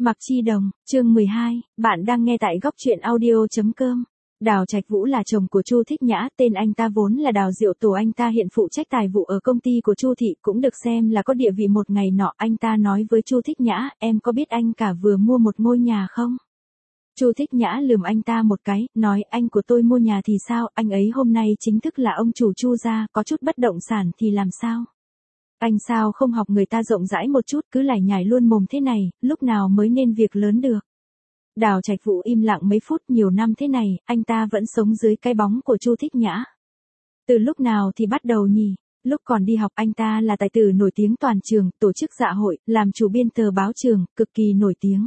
Mặc Chi Đồng, chương 12, bạn đang nghe tại góc truyện audio.com. Đào Trạch Vũ là chồng của Chu Thích Nhã, tên anh ta vốn là Đào Diệu Tổ, anh ta hiện phụ trách tài vụ ở công ty của Chu thị, cũng được xem là có địa vị. Một ngày nọ, anh ta nói với Chu Thích Nhã, em có biết anh cả vừa mua một ngôi nhà không? Chu Thích Nhã lườm anh ta một cái, nói anh của tôi mua nhà thì sao, anh ấy hôm nay chính thức là ông chủ Chu gia, có chút bất động sản thì làm sao? Anh sao không học người ta rộng rãi một chút, cứ lải nhải luôn mồm thế này, lúc nào mới nên việc lớn được. Đào Trạch Vũ im lặng mấy phút, nhiều năm thế này, anh ta vẫn sống dưới cái bóng của Chu Thích Nhã. Từ lúc nào thì bắt đầu nhỉ? Lúc còn đi học anh ta là tài tử nổi tiếng toàn trường, tổ chức dạ hội, làm chủ biên tờ báo trường, cực kỳ nổi tiếng.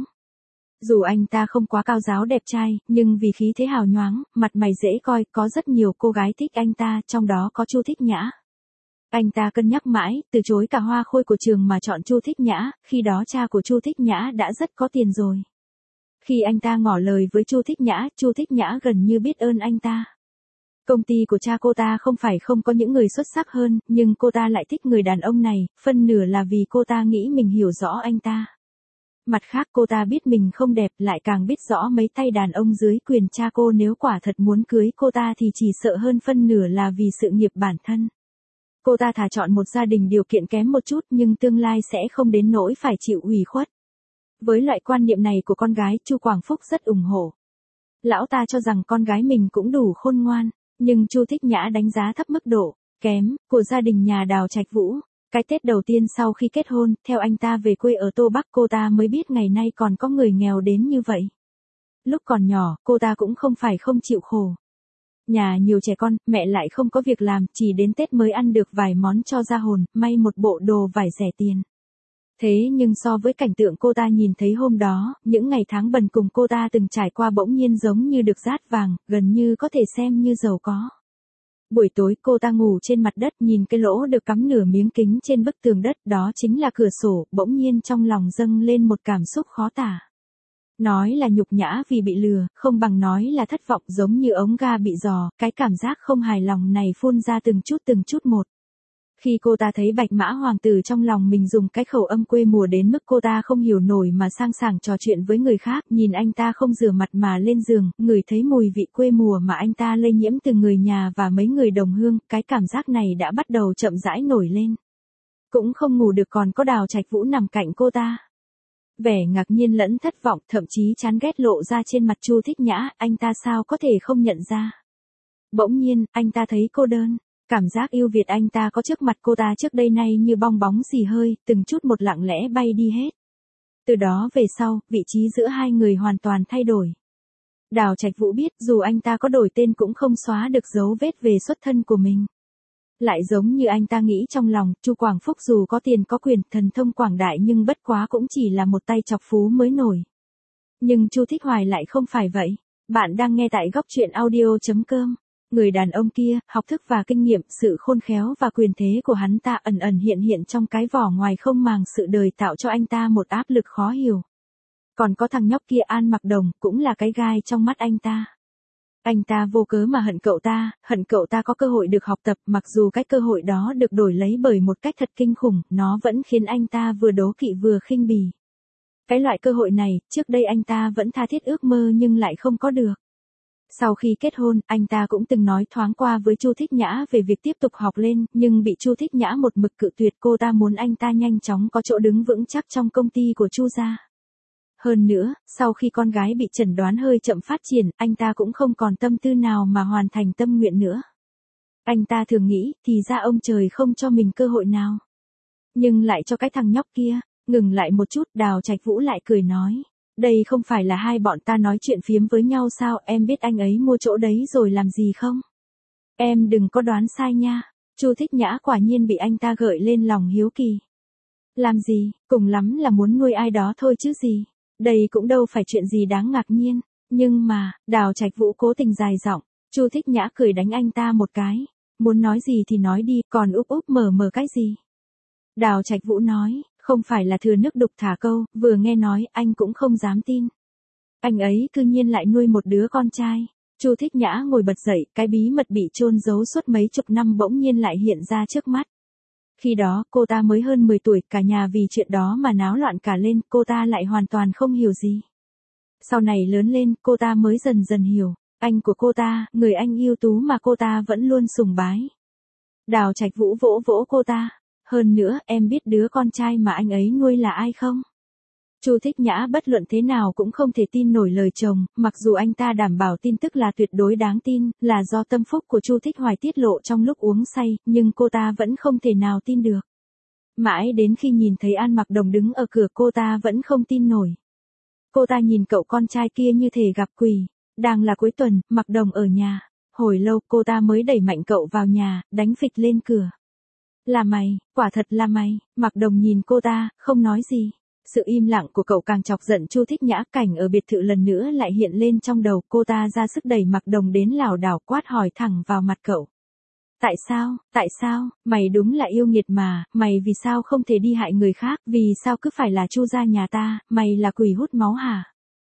Dù anh ta không quá cao ráo đẹp trai, nhưng vì khí thế hào nhoáng, mặt mày dễ coi, có rất nhiều cô gái thích anh ta, trong đó có Chu Thích Nhã. Anh ta cân nhắc mãi, từ chối cả hoa khôi của trường mà chọn Chu Thích Nhã, khi đó cha của Chu Thích Nhã đã rất có tiền rồi. Khi anh ta ngỏ lời với Chu Thích Nhã gần như biết ơn anh ta. Công ty của cha cô ta không phải không có những người xuất sắc hơn, nhưng cô ta lại thích người đàn ông này, phân nửa là vì cô ta nghĩ mình hiểu rõ anh ta. Mặt khác cô ta biết mình không đẹp, lại càng biết rõ mấy tay đàn ông dưới quyền cha cô nếu quả thật muốn cưới cô ta thì chỉ sợ hơn phân nửa là vì sự nghiệp bản thân. Cô ta thà chọn một gia đình điều kiện kém một chút nhưng tương lai sẽ không đến nỗi phải chịu ủy khuất. Với loại quan niệm này của con gái, Chu Quảng Phúc rất ủng hộ. Lão ta cho rằng con gái mình cũng đủ khôn ngoan, nhưng Chu Thích Nhã đánh giá thấp mức độ kém của gia đình nhà Đào Trạch Vũ. Cái Tết đầu tiên sau khi kết hôn, theo anh ta về quê ở Tô Bắc, cô ta mới biết ngày nay còn có người nghèo đến như vậy. Lúc còn nhỏ, cô ta cũng không phải không chịu khổ. Nhà nhiều trẻ con, mẹ lại không có việc làm, chỉ đến Tết mới ăn được vài món cho ra hồn, may một bộ đồ vải rẻ tiền. Thế nhưng so với cảnh tượng cô ta nhìn thấy hôm đó, những ngày tháng bần cùng cô ta từng trải qua bỗng nhiên giống như được dát vàng, gần như có thể xem như giàu có. Buổi tối cô ta ngủ trên mặt đất, nhìn cái lỗ được cắm nửa miếng kính trên bức tường đất, đó chính là cửa sổ, bỗng nhiên trong lòng dâng lên một cảm xúc khó tả. Nói là nhục nhã vì bị lừa, không bằng nói là thất vọng, giống như ống ga bị giò, cái cảm giác không hài lòng này phun ra từng chút một. Khi cô ta thấy Bạch Mã Hoàng tử trong lòng mình dùng cái khẩu âm quê mùa đến mức cô ta không hiểu nổi mà sang sảng trò chuyện với người khác, nhìn anh ta không rửa mặt mà lên giường, ngửi thấy mùi vị quê mùa mà anh ta lây nhiễm từ người nhà và mấy người đồng hương, cái cảm giác này đã bắt đầu chậm rãi nổi lên. Cũng không ngủ được, còn có Đào Trạch Vũ nằm cạnh cô ta. Vẻ ngạc nhiên lẫn thất vọng, thậm chí chán ghét lộ ra trên mặt Chu Thích Nhã, anh ta sao có thể không nhận ra. Bỗng nhiên, anh ta thấy cô đơn. Cảm giác yêu Việt anh ta có trước mặt cô ta trước đây nay như bong bóng xì hơi, từng chút một lặng lẽ bay đi hết. Từ đó về sau, vị trí giữa hai người hoàn toàn thay đổi. Đào Trạch Vũ biết dù anh ta có đổi tên cũng không xóa được dấu vết về xuất thân của mình. Lại giống như anh ta nghĩ trong lòng, Chu Quảng Phúc dù có tiền có quyền, thần thông quảng đại nhưng bất quá cũng chỉ là một tay chọc phú mới nổi. Nhưng Chu Thích Hoài lại không phải vậy. Bạn đang nghe tại góc truyện audio.com. Người đàn ông kia, học thức và kinh nghiệm, sự khôn khéo và quyền thế của hắn ta ẩn ẩn hiện trong cái vỏ ngoài không màng sự đời, tạo cho anh ta một áp lực khó hiểu. Còn có thằng nhóc kia An Mặc Đồng, cũng là cái gai trong mắt anh ta. Anh ta vô cớ mà hận cậu ta có cơ hội được học tập, mặc dù cái cơ hội đó được đổi lấy bởi một cách thật kinh khủng, nó vẫn khiến anh ta vừa đố kỵ vừa khinh bỉ. Cái loại cơ hội này, trước đây anh ta vẫn tha thiết ước mơ nhưng lại không có được. Sau khi kết hôn, anh ta cũng từng nói thoáng qua với Chu Thích Nhã về việc tiếp tục học lên, nhưng bị Chu Thích Nhã một mực cự tuyệt, cô ta muốn anh ta nhanh chóng có chỗ đứng vững chắc trong công ty của Chu gia. Hơn nữa, sau khi con gái bị chẩn đoán hơi chậm phát triển, anh ta cũng không còn tâm tư nào mà hoàn thành tâm nguyện nữa. Anh ta thường nghĩ, thì ra ông trời không cho mình cơ hội nào. Nhưng lại cho cái thằng nhóc kia. Ngừng lại một chút, Đào Trạch Vũ lại cười nói. Đây không phải là hai bọn ta nói chuyện phiếm với nhau sao, em biết anh ấy mua chỗ đấy rồi làm gì không? Em đừng có đoán sai nha. Chu Thích Nhã quả nhiên bị anh ta gợi lên lòng hiếu kỳ. Làm gì, cùng lắm là muốn nuôi ai đó thôi chứ gì. Đây cũng đâu phải chuyện gì đáng ngạc nhiên. Nhưng mà, Đào Trạch Vũ cố tình dài giọng. Chu Thích Nhã cười đánh anh ta một cái. Muốn nói gì thì nói đi, còn úp mở cái gì? Đào Trạch Vũ nói. Không phải là thừa nước đục thả câu, vừa nghe nói anh cũng không dám tin. Anh ấy cư nhiên lại nuôi một đứa con trai. Chu Thích Nhã ngồi bật dậy, cái bí mật bị chôn giấu suốt mấy chục năm bỗng nhiên lại hiện ra trước mắt. Khi đó, cô ta mới hơn 10 tuổi, cả nhà vì chuyện đó mà náo loạn cả lên, cô ta lại hoàn toàn không hiểu gì. Sau này lớn lên, cô ta mới dần dần hiểu, anh của cô ta, người anh ưu tú mà cô ta vẫn luôn sùng bái. Đào Trạch Vũ vỗ vỗ cô ta, hơn nữa, em biết đứa con trai mà anh ấy nuôi là ai không? Chu Thích Nhã bất luận thế nào cũng không thể tin nổi lời chồng, mặc dù anh ta đảm bảo tin tức là tuyệt đối đáng tin, là do tâm phúc của Chu Thích Hoài tiết lộ trong lúc uống say, nhưng cô ta vẫn không thể nào tin được. Mãi đến khi nhìn thấy An Mặc Đồng đứng ở cửa cô ta vẫn không tin nổi. Cô ta nhìn cậu con trai kia như thể gặp quỷ, đang là cuối tuần, Mặc Đồng ở nhà, hồi lâu cô ta mới đẩy mạnh cậu vào nhà, đánh phịch lên cửa. Là mày, quả thật là mày, Mặc Đồng nhìn cô ta, không nói gì. Sự im lặng của cậu càng chọc giận Chu Thích Nhã, cảnh ở biệt thự lần nữa lại hiện lên trong đầu, cô ta ra sức đẩy Mặc Đồng đến lảo đảo quát hỏi thẳng vào mặt cậu. Tại sao, mày đúng là yêu nghiệt mà, mày vì sao không thể đi hại người khác, vì sao cứ phải là Chu gia nhà ta, mày là quỷ hút máu hả?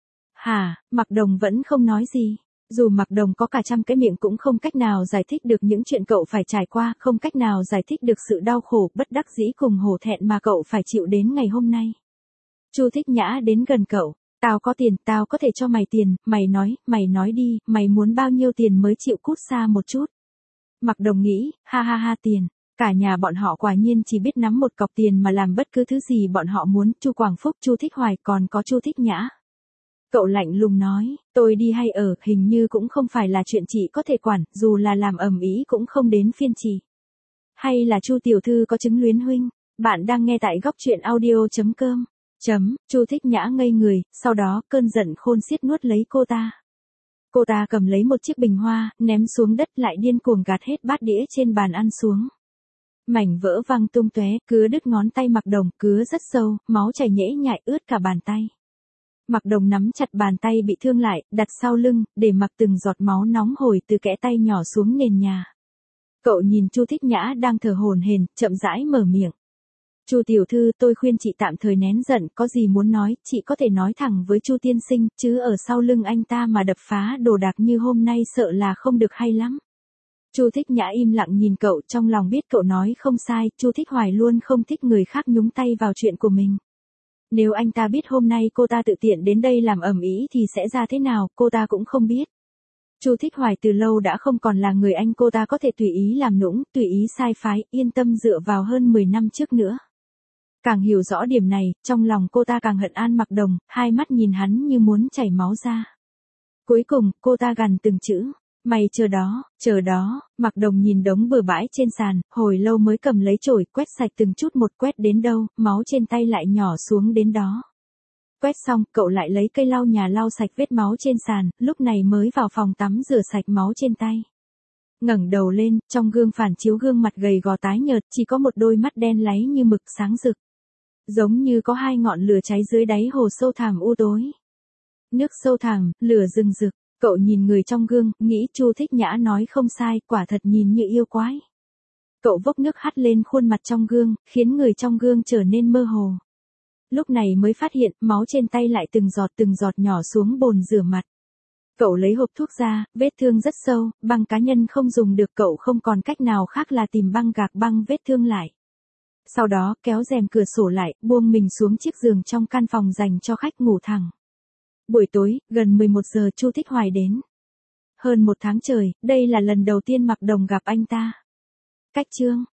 Hả, Mặc Đồng vẫn không nói gì. Dù Mặc Đồng có cả trăm cái miệng cũng không cách nào giải thích được những chuyện cậu phải trải qua, không cách nào giải thích được sự đau khổ, bất đắc dĩ cùng hổ thẹn mà cậu phải chịu đến ngày hôm nay. Chu Thích Nhã đến gần cậu, tao có tiền, tao có thể cho mày tiền, mày nói đi, mày muốn bao nhiêu tiền mới chịu cút xa một chút. Mặc Đồng nghĩ, ha ha ha tiền, cả nhà bọn họ quả nhiên chỉ biết nắm một cọc tiền mà làm bất cứ thứ gì bọn họ muốn, Chu Quảng Phúc, Chu Thích Hoài còn có Chu Thích Nhã. Cậu lạnh lùng nói, tôi đi hay ở, hình như cũng không phải là chuyện chị có thể quản, dù là làm ầm ĩ cũng không đến phiên chị. Hay là Chu tiểu thư có chứng luyến huynh, bạn đang nghe tại góc truyện audio.com. Chu Thích Nhã ngây người, sau đó cơn giận khôn xiết nuốt lấy cô ta. Cô ta cầm lấy một chiếc bình hoa, ném xuống đất lại điên cuồng gạt hết bát đĩa trên bàn ăn xuống. Mảnh vỡ văng tung tóe, cứa đứt ngón tay Mặc Đồng, cứa rất sâu, máu chảy nhễ nhại ướt cả bàn tay. Mặc Đồng nắm chặt bàn tay bị thương lại, đặt sau lưng, để mặc từng giọt máu nóng hổi từ kẽ tay nhỏ xuống nền nhà. Cậu nhìn Chu Thích Nhã đang thở hổn hển, chậm rãi mở miệng. Chu tiểu thư, tôi khuyên chị tạm thời nén giận, có gì muốn nói, chị có thể nói thẳng với Chu tiên sinh, chứ ở sau lưng anh ta mà đập phá đồ đạc như hôm nay sợ là không được hay lắm. Chu Thích Nhã im lặng nhìn cậu, trong lòng biết cậu nói không sai, Chu Thích Hoài luôn không thích người khác nhúng tay vào chuyện của mình. Nếu anh ta biết hôm nay cô ta tự tiện đến đây làm ầm ĩ thì sẽ ra thế nào, cô ta cũng không biết. Chu Thích Hoài từ lâu đã không còn là người anh cô ta có thể tùy ý làm nũng, tùy ý sai phái, yên tâm dựa vào hơn 10 năm trước nữa. Càng hiểu rõ điểm này, trong lòng cô ta càng hận An Mặc Đồng, hai mắt nhìn hắn như muốn chảy máu ra. Cuối cùng, cô ta gằn từng chữ, mày chờ đó, Mặc Đồng nhìn đống bừa bãi trên sàn, hồi lâu mới cầm lấy chổi, quét sạch từng chút một, quét đến đâu, máu trên tay lại nhỏ xuống đến đó. Quét xong, cậu lại lấy cây lau nhà lau sạch vết máu trên sàn, lúc này mới vào phòng tắm rửa sạch máu trên tay. Ngẩng đầu lên, trong gương phản chiếu gương mặt gầy gò tái nhợt, chỉ có một đôi mắt đen láy như mực sáng rực. Giống như có hai ngọn lửa cháy dưới đáy hồ sâu thẳm u tối. Nước sâu thẳm, lửa rừng rực, cậu nhìn người trong gương, nghĩ Chu Thích Nhã nói không sai, quả thật nhìn như yêu quái. Cậu vốc nước hắt lên khuôn mặt trong gương, khiến người trong gương trở nên mơ hồ. Lúc này mới phát hiện, máu trên tay lại từng giọt nhỏ xuống bồn rửa mặt. Cậu lấy hộp thuốc ra, vết thương rất sâu, băng cá nhân không dùng được, cậu không còn cách nào khác là tìm băng gạc băng vết thương lại. Sau đó, kéo rèm cửa sổ lại, buông mình xuống chiếc giường trong căn phòng dành cho khách ngủ thẳng. Buổi tối, gần 11 giờ Chu Thích Hoài đến. Hơn 1 tháng trời, đây là lần đầu tiên Mặc Đồng gặp anh ta. Cách chương